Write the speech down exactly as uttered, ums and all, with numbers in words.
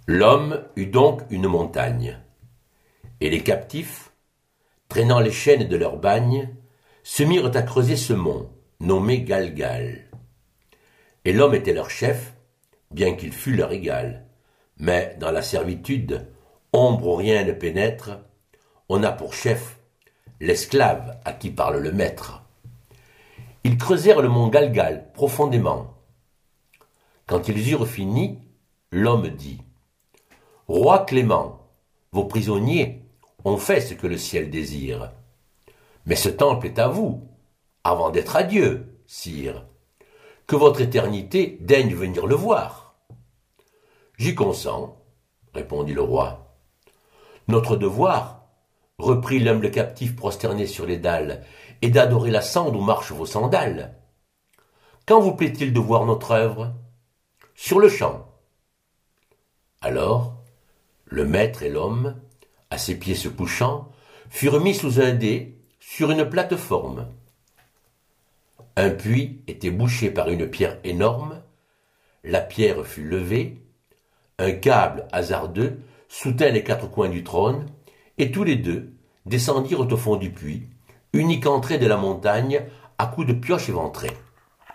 L'homme eut donc une montagne, et les captifs, traînant les chaînes de leur bagne, se mirent à creuser ce mont, nommé Galgal. Et l'homme était leur chef, bien qu'il fût leur égal. Mais dans la servitude, ombre où rien ne pénètre, on a pour chef l'esclave à qui parle le maître. Ils creusèrent le mont Galgal profondément. Quand ils eurent fini, l'homme dit : « Roi Clément, vos prisonniers ont fait ce que le ciel désire. Mais ce temple est à vous, avant d'être à Dieu, sire. Que votre éternité daigne venir le voir. » « J'y consens, répondit le roi. « Notre devoir, reprit l'humble captif prosterné sur les dalles, est d'adorer la cendre où marchent vos sandales. Quand vous plaît-il de voir notre œuvre ? Sur le champ. » Alors, le maître et l'homme, à ses pieds se couchant, furent mis sous un dais, sur une plateforme. Un puits était bouché par une pierre énorme, la pierre fut levée, un câble hasardeux soutint les quatre coins du trône, et tous les deux descendirent au fond du puits, unique entrée de la montagne à coups de pioche éventrée.